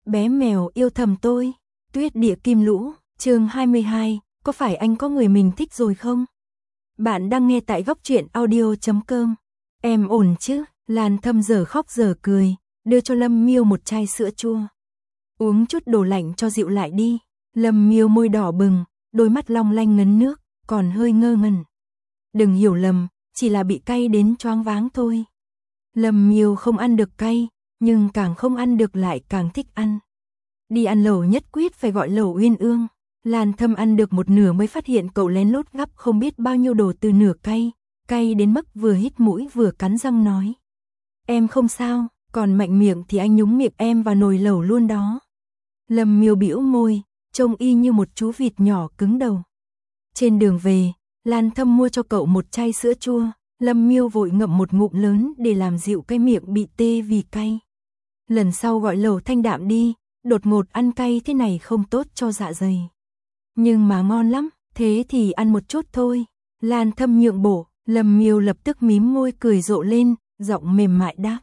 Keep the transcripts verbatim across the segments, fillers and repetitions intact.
Bé mèo yêu thầm tôi. Tuyết địa kim lũ, chương hai mươi hai, có phải anh có người mình thích rồi không? Bạn đang nghe tại góc truyện audio chấm com. Em ổn chứ? Lan Thâm giờ khóc giờ cười, đưa cho Lâm Miêu một chai sữa chua. Uống chút đồ lạnh cho dịu lại đi. Lâm Miêu môi đỏ bừng, đôi mắt long lanh ngấn nước, còn hơi ngơ ngẩn. Đừng hiểu lầm, chỉ là bị cay đến choáng váng thôi. Lâm Miêu không ăn được cay, nhưng càng không ăn được lại càng thích ăn. Đi ăn lẩu nhất quyết phải gọi lẩu Uyên Ương. Lan Thâm ăn được một nửa mới phát hiện cậu lén lút gắp không biết bao nhiêu đồ từ nửa cay, cay đến mức vừa hít mũi vừa cắn răng nói. Em không sao, còn mạnh miệng thì anh nhúng miệng em vào nồi lẩu luôn đó. Lâm Miêu bĩu môi, trông y như một chú vịt nhỏ cứng đầu. Trên đường về, Lan Thâm mua cho cậu một chai sữa chua, Lâm Miêu vội ngậm một ngụm lớn để làm dịu cái miệng bị tê vì cay. Lần sau gọi lẩu thanh đạm đi, đột ngột ăn cay thế này không tốt cho dạ dày. Nhưng mà ngon lắm, thế thì ăn một chút thôi. Lan Thâm nhượng bộ, Lâm Miêu lập tức mím môi cười rộ lên, giọng mềm mại đáp.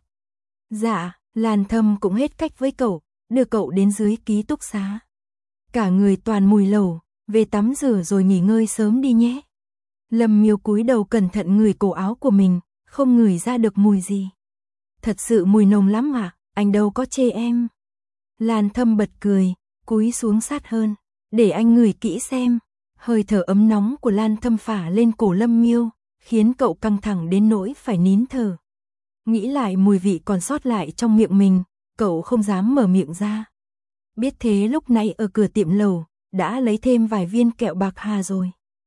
Dạ, Lan Thâm cũng hết cách với cậu, đưa cậu đến dưới ký túc xá. Cả người toàn mùi lẩu, về tắm rửa rồi nghỉ ngơi sớm đi nhé. Lâm Miêu cúi đầu cẩn thận ngửi cổ áo của mình, không ngửi ra được mùi gì. Thật sự mùi nồng lắm à, anh đâu có chê em. Lan Thâm bật cười, cúi xuống sát hơn, để anh ngửi kỹ xem. Hơi thở ấm nóng của Lan Thâm phả lên cổ Lâm Miêu, khiến cậu căng thẳng đến nỗi phải nín thở. Nghĩ lại mùi vị còn sót lại trong miệng mình, cậu không dám mở miệng ra. Biết thế lúc này ở cửa tiệm lẩu, đã lấy thêm vài viên kẹo bạc hà rồi.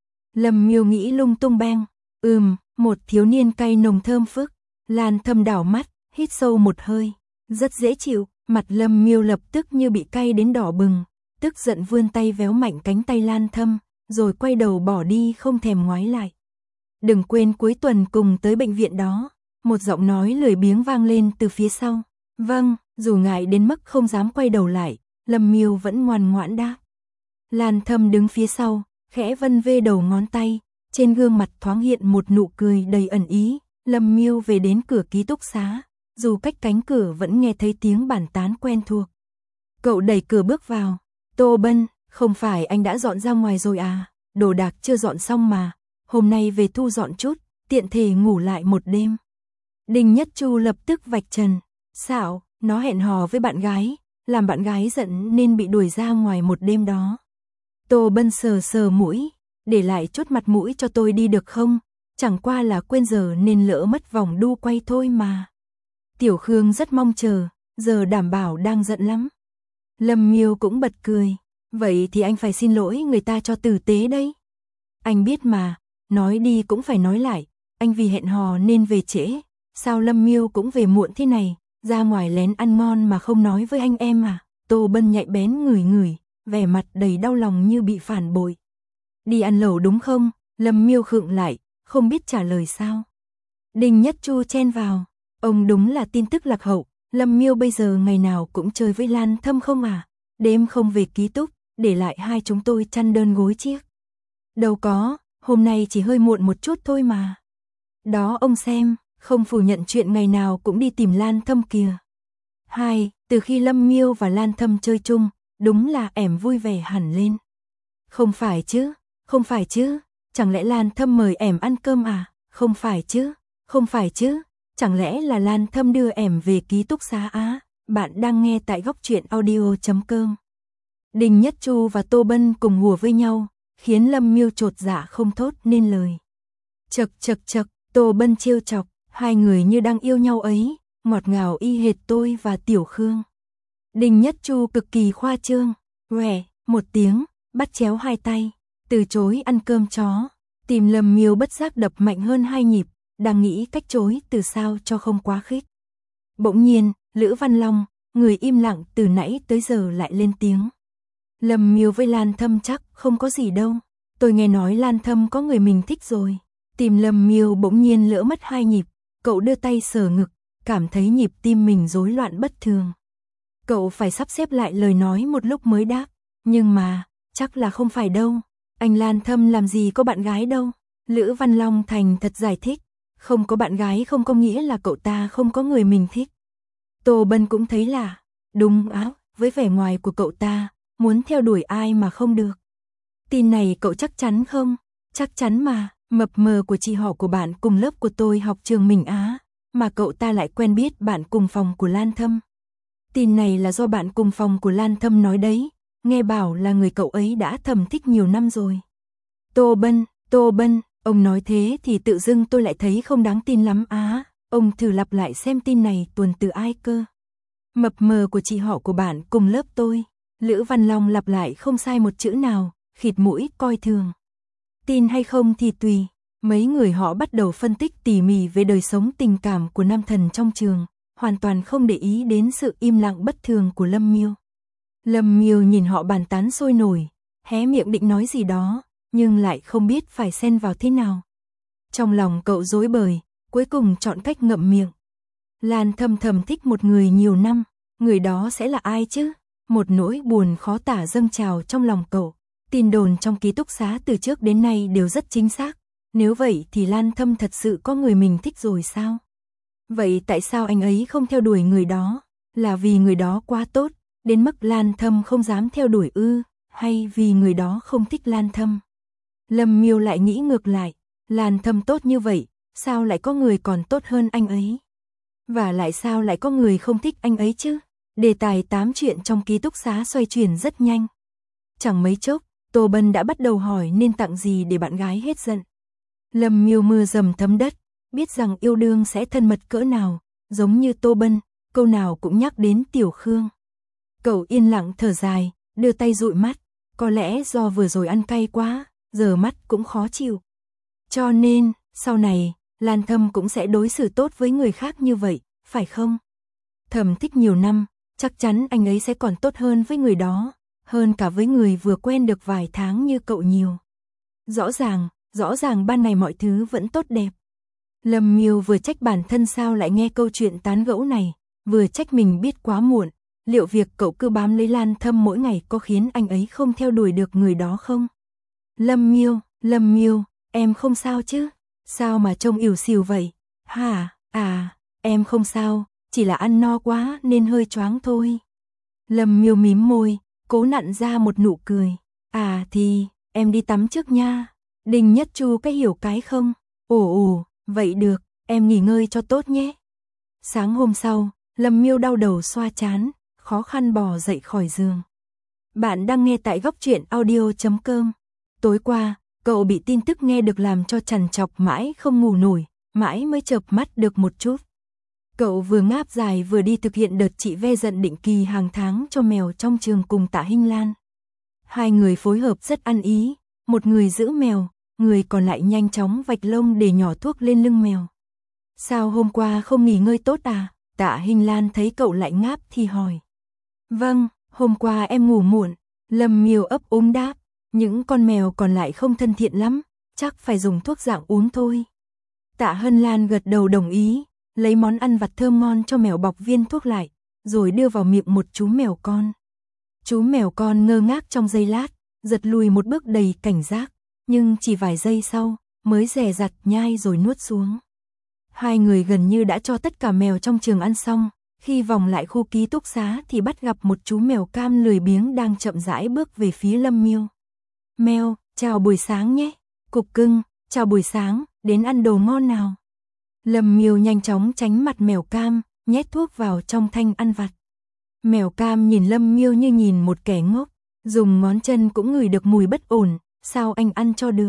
Lâm Miêu nghĩ lung tung beng, ừm, một thiếu niên cay nồng thơm phức. Lan Thâm đảo mắt, hít sâu một hơi, rất dễ chịu. Mặt Lâm Miêu lập tức như bị cay đến đỏ bừng, tức giận vươn tay véo mạnh cánh tay Lan Thâm, rồi quay đầu bỏ đi không thèm ngoái lại. Đừng quên cuối tuần cùng tới bệnh viện đó. Một giọng nói lười biếng vang lên từ phía sau. Vâng, dù ngại đến mức không dám quay đầu lại, Lâm Miêu vẫn ngoan ngoãn đáp. Lan Thâm đứng phía sau, khẽ vân vê đầu ngón tay, trên gương mặt thoáng hiện một nụ cười đầy ẩn ý. Lâm Miêu về đến cửa ký túc xá, dù cách cánh cửa vẫn nghe thấy tiếng bàn tán quen thuộc. Cậu đẩy cửa bước vào. Tô Bân, không phải anh đã dọn ra ngoài rồi à? Đồ đạc chưa dọn xong mà, hôm nay về thu dọn chút, tiện thể ngủ lại một đêm. Đinh Nhất Chu lập tức vạch trần. Xạo, nó hẹn hò với bạn gái, làm bạn gái giận nên bị đuổi ra ngoài một đêm đó. Tô Bân sờ sờ mũi, để lại chút mặt mũi cho tôi đi được không? Chẳng qua là quên giờ nên lỡ mất vòng đu quay thôi mà. Tiểu Khương rất mong chờ, giờ đảm bảo đang giận lắm. Lâm Miêu cũng bật cười, vậy thì anh phải xin lỗi người ta cho tử tế đấy. Anh biết mà, nói đi cũng phải nói lại, anh vì hẹn hò nên về trễ, sao Lâm Miêu cũng về muộn thế này, ra ngoài lén ăn ngon mà không nói với anh em à? Tô Bân nhạy bén ngửi ngửi, vẻ mặt đầy đau lòng như bị phản bội. Đi ăn lẩu đúng không? Lâm Miêu khựng lại, không biết trả lời sao. Đinh Nhất Chu chen vào. Ông đúng là tin tức lạc hậu, Lâm Miêu bây giờ ngày nào cũng chơi với Lan Thâm không à? Đêm không về ký túc, để lại hai chúng tôi chăn đơn gối chiếc. Đâu có, hôm nay chỉ hơi muộn một chút thôi mà. Đó ông xem, không phủ nhận chuyện ngày nào cũng đi tìm Lan Thâm kìa. Hai, từ khi Lâm Miêu và Lan Thâm chơi chung, đúng là ẻm vui vẻ hẳn lên. Không phải chứ, không phải chứ, chẳng lẽ Lan Thâm mời ẻm ăn cơm à? Không phải chứ, không phải chứ. Chẳng lẽ là Lan Thâm đưa ẻm về ký túc xá á? Bạn đang nghe tại góc truyện audio chấm com. Đinh Nhất Chu và Tô Bân cùng hùa với nhau, khiến Lâm Miêu chột dạ không thốt nên lời. Chật chật chật, Tô Bân trêu chọc, hai người như đang yêu nhau ấy, ngọt ngào y hệt tôi và Tiểu Khương. Đinh Nhất Chu cực kỳ khoa trương, "Quẻ", một tiếng, bắt chéo hai tay, từ chối ăn cơm chó. Tìm Lâm Miêu bất giác đập mạnh hơn hai nhịp, đang nghĩ cách chối từ sao cho không quá khích. Bỗng nhiên, Lữ Văn Long, người im lặng từ nãy tới giờ lại lên tiếng. Lâm Miêu với Lan Thâm chắc không có gì đâu. Tôi nghe nói Lan Thâm có người mình thích rồi. Tìm Lâm Miêu bỗng nhiên lỡ mất hai nhịp, cậu đưa tay sờ ngực, cảm thấy nhịp tim mình rối loạn bất thường. Cậu phải sắp xếp lại lời nói một lúc mới đáp. Nhưng mà, chắc là không phải đâu. Anh Lan Thâm làm gì có bạn gái đâu. Lữ Văn Long thành thật giải thích. Không có bạn gái không có nghĩa là cậu ta không có người mình thích. Tô Bân cũng thấy là, đúng áo, với vẻ ngoài của cậu ta, muốn theo đuổi ai mà không được. Tin này cậu chắc chắn không? Chắc chắn mà, mập mờ của chị họ của bạn cùng lớp của tôi học trường mình Á, mà cậu ta lại quen biết bạn cùng phòng của Lan Thâm. Tin này là do bạn cùng phòng của Lan Thâm nói đấy, nghe bảo là người cậu ấy đã thầm thích nhiều năm rồi. Tô Bân, Tô Bân, ông nói thế thì tự dưng tôi lại thấy không đáng tin lắm á, ông thử lặp lại xem tin này tuồn từ ai cơ. Mập mờ của chị họ của bạn cùng lớp tôi, Lữ Văn Long lặp lại không sai một chữ nào, khịt mũi coi thường. Tin hay không thì tùy, mấy người họ bắt đầu phân tích tỉ mỉ về đời sống tình cảm của nam thần trong trường, hoàn toàn không để ý đến sự im lặng bất thường của Lâm Miêu. Lâm Miêu nhìn họ bàn tán sôi nổi, hé miệng định nói gì đó, nhưng lại không biết phải xen vào thế nào. Trong lòng cậu rối bời, cuối cùng chọn cách ngậm miệng. Lan Thâm thầm thích một người nhiều năm, người đó sẽ là ai chứ? Một nỗi buồn khó tả dâng trào trong lòng cậu. Tin đồn trong ký túc xá từ trước đến nay đều rất chính xác. Nếu vậy thì Lan Thâm thật sự có người mình thích rồi sao? Vậy tại sao anh ấy không theo đuổi người đó? Là vì người đó quá tốt, đến mức Lan Thâm không dám theo đuổi ư, hay vì người đó không thích Lan Thâm? Lâm Miêu lại nghĩ ngược lại, Lan Thâm tốt như vậy, sao lại có người còn tốt hơn anh ấy? Và lại sao lại có người không thích anh ấy chứ? Đề tài tám chuyện trong ký túc xá xoay chuyển rất nhanh. Chẳng mấy chốc, Tô Bân đã bắt đầu hỏi nên tặng gì để bạn gái hết giận. Lâm Miêu mưa dầm thấm đất, biết rằng yêu đương sẽ thân mật cỡ nào, giống như Tô Bân, câu nào cũng nhắc đến Tiểu Khương. Cậu yên lặng thở dài, đưa tay dụi mắt, có lẽ do vừa rồi ăn cay quá, giờ mắt cũng khó chịu. Cho nên, sau này, Lan Thâm cũng sẽ đối xử tốt với người khác như vậy, phải không? Thầm thích nhiều năm, chắc chắn anh ấy sẽ còn tốt hơn với người đó, hơn cả với người vừa quen được vài tháng như cậu nhiều. Rõ ràng, rõ ràng ban này mọi thứ vẫn tốt đẹp. Lâm Miêu vừa trách bản thân sao lại nghe câu chuyện tán gẫu này, vừa trách mình biết quá muộn, liệu việc cậu cứ bám lấy Lan Thâm mỗi ngày có khiến anh ấy không theo đuổi được người đó không? Lâm Miêu, Lâm Miêu, em không sao chứ? Sao mà trông ỉu xìu vậy? Hả? À, em không sao, chỉ là ăn no quá nên hơi choáng thôi. Lâm Miêu mím môi, cố nặn ra một nụ cười. À thì, em đi tắm trước nha. Đinh Nhất Chu cái hiểu cái không? Ồ ồ, vậy được, em nghỉ ngơi cho tốt nhé. Sáng hôm sau, Lâm Miêu đau đầu xoa trán, khó khăn bò dậy khỏi giường. Bạn đang nghe tại góc truyện audio chấm com. Tối qua, cậu bị tin tức nghe được làm cho trằn trọc mãi không ngủ nổi, mãi mới chợp mắt được một chút. Cậu vừa ngáp dài vừa đi thực hiện đợt trị ve giận định kỳ hàng tháng cho mèo trong trường cùng Tạ Hinh Lan. Hai người phối hợp rất ăn ý, một người giữ mèo, người còn lại nhanh chóng vạch lông để nhỏ thuốc lên lưng mèo. Sao hôm qua không nghỉ ngơi tốt à? Tạ Hinh Lan thấy cậu lại ngáp thì hỏi. Vâng, hôm qua em ngủ muộn. Lâm Miêu ấp úng đáp. Những con mèo còn lại không thân thiện lắm, chắc phải dùng thuốc dạng uống thôi. Tạ Hân Lan gật đầu đồng ý, lấy món ăn vặt thơm ngon cho mèo bọc viên thuốc lại, rồi đưa vào miệng một chú mèo con. Chú mèo con ngơ ngác trong giây lát, giật lùi một bước đầy cảnh giác, nhưng chỉ vài giây sau, mới dè dặt nhai rồi nuốt xuống. Hai người gần như đã cho tất cả mèo trong trường ăn xong, khi vòng lại khu ký túc xá thì bắt gặp một chú mèo cam lười biếng đang chậm rãi bước về phía Lâm Miêu. Mèo, chào buổi sáng nhé. Cục cưng, chào buổi sáng, đến ăn đồ ngon nào. Lâm Miêu nhanh chóng tránh mặt mèo cam, nhét thuốc vào trong thanh ăn vặt. Mèo cam nhìn Lâm Miêu như nhìn một kẻ ngốc, dùng ngón chân cũng ngửi được mùi bất ổn, sao anh ăn cho được.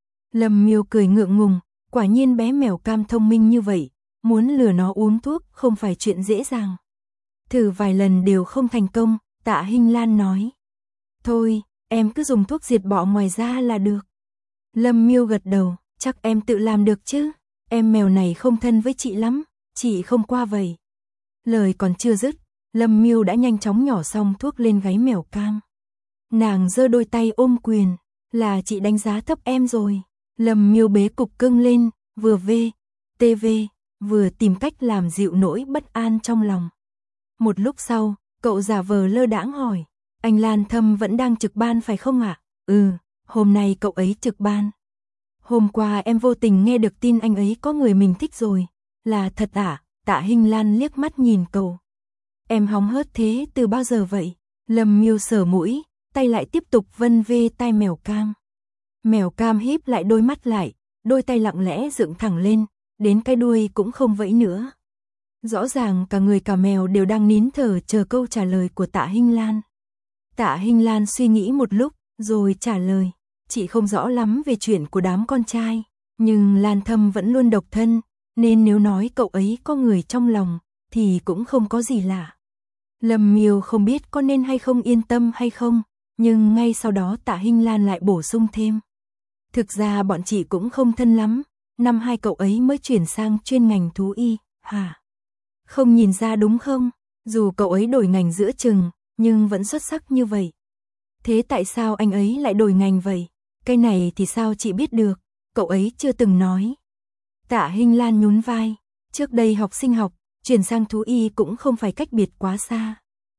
Lâm Miêu cười ngượng ngùng, quả nhiên bé mèo cam thông minh như vậy, muốn lừa nó uống thuốc không phải chuyện dễ dàng. Thử vài lần đều không thành công, Tạ Hinh Lan nói. Thôi, em cứ dùng thuốc diệt bọ ngoài da là được. Lâm Miêu gật đầu, chắc em tự làm được chứ. Em mèo này không thân với chị lắm, chị không qua vậy. Lời còn chưa dứt, Lâm Miêu đã nhanh chóng nhỏ xong thuốc lên gáy mèo cam. Nàng giơ đôi tay ôm quyền, là chị đánh giá thấp em rồi. Lâm Miêu bế cục cưng lên, vừa vê, tê vê, vừa tìm cách làm dịu nỗi bất an trong lòng. Một lúc sau, cậu giả vờ lơ đãng hỏi, anh Lan Thâm vẫn đang trực ban phải không ạ? À? Ừ, hôm nay cậu ấy trực ban. Hôm qua em vô tình nghe được tin anh ấy có người mình thích rồi, là thật ạ? À? Tạ Hinh Lan liếc mắt nhìn cậu. Em hóng hớt thế từ bao giờ vậy? Lâm Miêu sờ mũi, tay lại tiếp tục vân vê tai mèo cam. Mèo cam híp lại đôi mắt lại, đôi tay lặng lẽ dựng thẳng lên, đến cái đuôi cũng không vẫy nữa. Rõ ràng cả người cả mèo đều đang nín thở chờ câu trả lời của Tạ Hinh Lan. Tạ Hinh Lan suy nghĩ một lúc, rồi trả lời, chị không rõ lắm về chuyện của đám con trai, nhưng Lan Thâm vẫn luôn độc thân, nên nếu nói cậu ấy có người trong lòng, thì cũng không có gì lạ. Lâm Miêu không biết có nên hay không yên tâm hay không, nhưng ngay sau đó Tạ Hinh Lan lại bổ sung thêm. Thực ra bọn chị cũng không thân lắm, năm hai cậu ấy mới chuyển sang chuyên ngành thú y, hả? Không nhìn ra đúng không? Dù cậu ấy đổi ngành giữa chừng, nhưng vẫn xuất sắc như vậy. Thế tại sao anh ấy lại đổi ngành vậy? Cái này thì sao chị biết được, cậu ấy chưa từng nói. Tạ Hinh Lan nhún vai, trước đây học sinh học, chuyển sang thú y cũng không phải cách biệt quá xa.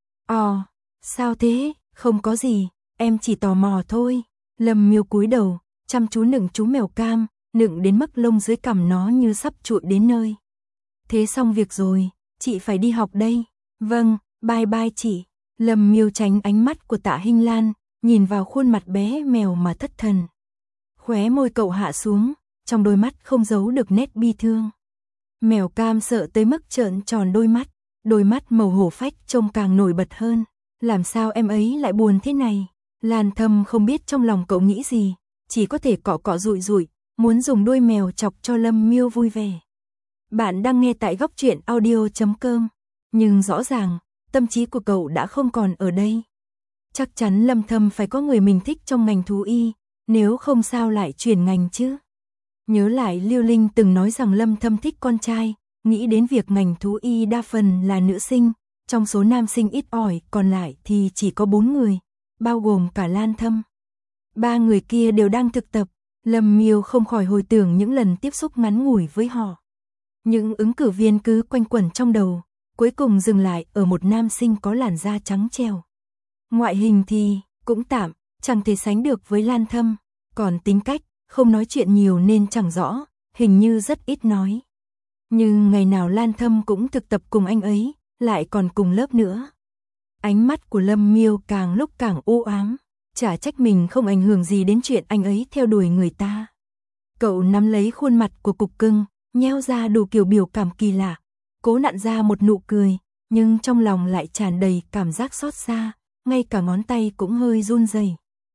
Ồ, sao thế? Không có gì, em chỉ tò mò thôi. Lâm Miêu cúi đầu, chăm chú nựng chú mèo cam, nựng đến mức lông dưới cằm nó như sắp trụi đến nơi. Thế xong việc rồi, chị phải đi học đây. Vâng, bye bye chị. Lâm Miêu tránh ánh mắt của Tạ Hinh Lan, nhìn vào khuôn mặt bé mèo mà thất thần. Khóe môi cậu hạ xuống, trong đôi mắt không giấu được nét bi thương. Mèo cam sợ tới mức trợn tròn đôi mắt, đôi mắt màu hổ phách trông càng nổi bật hơn. Làm sao em ấy lại buồn thế này? Lan Thâm không biết trong lòng cậu nghĩ gì, chỉ có thể cọ cọ rụi rụi, muốn dùng đuôi mèo chọc cho Lâm Miêu vui vẻ. Bạn đang nghe tại góc truyện audio chấm com, nhưng rõ ràng, tâm trí của cậu đã không còn ở đây. Chắc chắn Lâm Thâm phải có người mình thích trong ngành thú y, nếu không sao lại chuyển ngành chứ. Nhớ lại Liêu Linh từng nói rằng Lâm Thâm thích con trai, nghĩ đến việc ngành thú y đa phần là nữ sinh, trong số nam sinh ít ỏi còn lại thì chỉ có bốn người, bao gồm cả Lan Thâm. Ba người kia đều đang thực tập, Lâm Miêu không khỏi hồi tưởng những lần tiếp xúc ngắn ngủi với họ. Những ứng cử viên cứ quanh quẩn trong đầu, cuối cùng dừng lại ở một nam sinh có làn da trắng trẻo. Ngoại hình thì cũng tạm, chẳng thể sánh được với Lan Thâm, còn tính cách, không nói chuyện nhiều nên chẳng rõ, hình như rất ít nói. Nhưng ngày nào Lan Thâm cũng thực tập cùng anh ấy, lại còn cùng lớp nữa. Ánh mắt của Lâm Miêu càng lúc càng u ám, chả trách mình không ảnh hưởng gì đến chuyện anh ấy theo đuổi người ta. Cậu nắm lấy khuôn mặt của cục cưng, nheo ra đủ kiểu biểu cảm kỳ lạ, cố nặn ra một nụ cười, nhưng trong lòng lại tràn đầy cảm giác xót xa, ngay cả ngón tay cũng hơi run rẩy.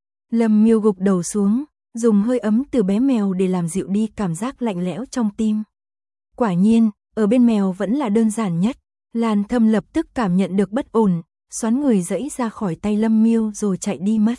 Lâm Miêu gục đầu xuống, dùng hơi ấm từ bé mèo để làm dịu đi cảm giác lạnh lẽo trong tim. Quả nhiên, ở bên mèo vẫn là đơn giản nhất. Lan Thâm lập tức cảm nhận được bất ổn, xoắn người giãy ra khỏi tay Lâm Miêu rồi chạy đi mất.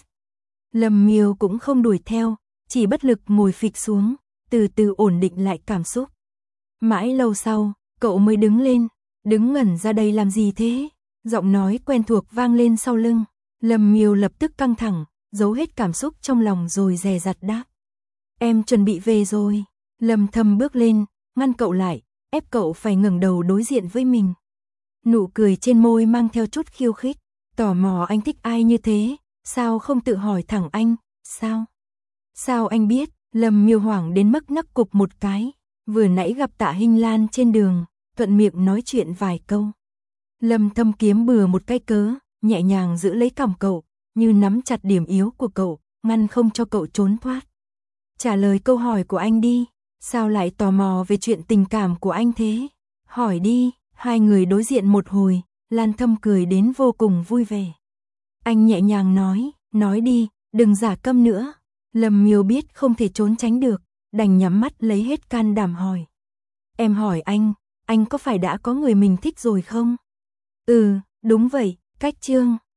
Lâm Miêu cũng không đuổi theo, chỉ bất lực ngồi phịch xuống, từ từ ổn định lại cảm xúc. Mãi lâu sau, cậu mới đứng lên, đứng ngẩn ra đây làm gì thế? Giọng nói quen thuộc vang lên sau lưng. Lâm Miêu lập tức căng thẳng, giấu hết cảm xúc trong lòng rồi dè dặt đáp. Em chuẩn bị về rồi. Lâm Thâm bước lên, ngăn cậu lại, ép cậu phải ngẩng đầu đối diện với mình. Nụ cười trên môi mang theo chút khiêu khích, tò mò anh thích ai như thế, sao không tự hỏi thẳng anh, sao? Sao anh biết? Lâm Miêu hoảng đến mức nấc cục một cái, vừa nãy gặp Tạ Hinh Lan trên đường, thuận miệng nói chuyện vài câu. Lâm Thâm kiếm bừa một cái cớ, nhẹ nhàng giữ lấy cằm cậu, như nắm chặt điểm yếu của cậu, ngăn không cho cậu trốn thoát. Trả lời câu hỏi của anh đi, sao lại tò mò về chuyện tình cảm của anh thế? Hỏi đi. Hai người đối diện một hồi, Lan Thâm cười đến vô cùng vui vẻ. Anh nhẹ nhàng nói, nói đi, đừng giả câm nữa. Lâm Miêu biết không thể trốn tránh được, đành nhắm mắt lấy hết can đảm hỏi. Em hỏi anh, anh có phải đã có người mình thích rồi không? Ừ, đúng vậy, cách chương.